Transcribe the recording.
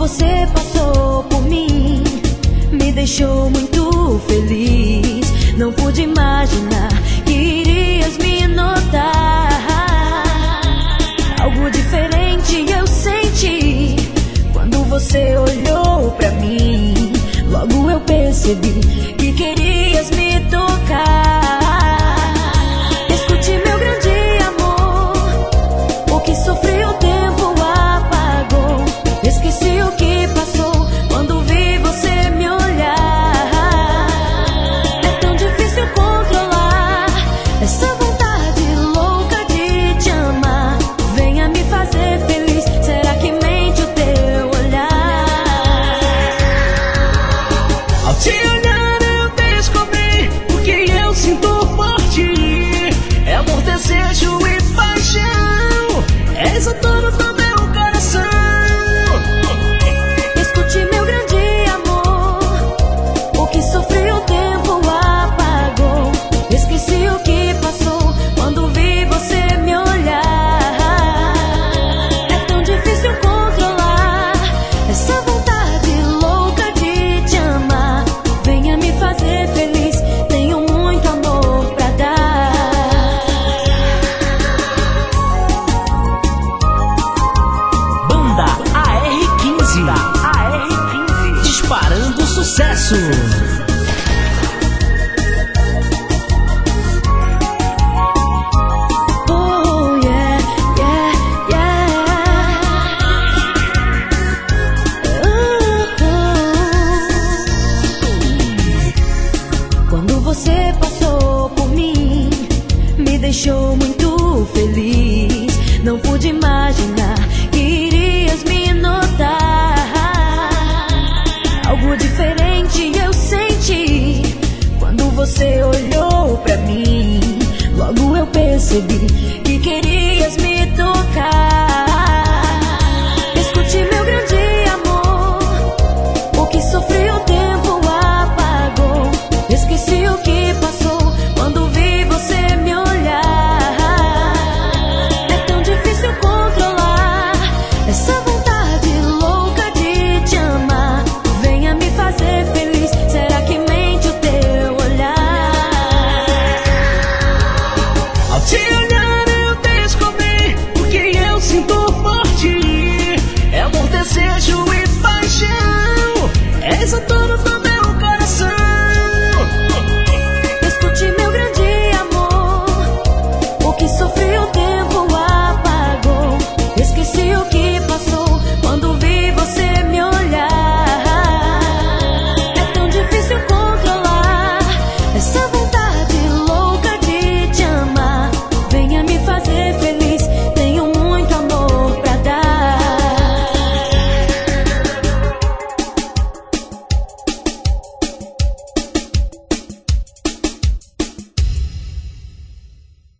você passou por mim, me deixou muito feliz. Não pude imaginar que irias me notar. Algo diferente eu senti quando você olhou pra mim. Logo eu percebi que querias me tocar. Escute, meu grande amor, o que sofri o tempo apagou. Esqueci o que passou quando vi você me olhar. É tão difícil controlar essa vontade louca de te amar. Venha me fazer feliz, será que mente o teu olhar? Ao te olhar eu descobri o que eu sinto por ti. É amor, desejo e paixão, és a dona do meu coração. Escute, meu grande amor, o que sofri o tempo apagou. Esqueci o que passou quando vi você me olhar. É tão difícil controlar essa vontade louca de te amar. Venha me fazer feliz, tenho muito amor pra dar. Banda AR15, disparando sucesso. Oh yeah, yeah, yeah. Quando você passou por mim, me deixou muito feliz. Não pude imaginar que irias me notar. Algo diferente eu senti quando você olhou pra mim. Logo eu percebi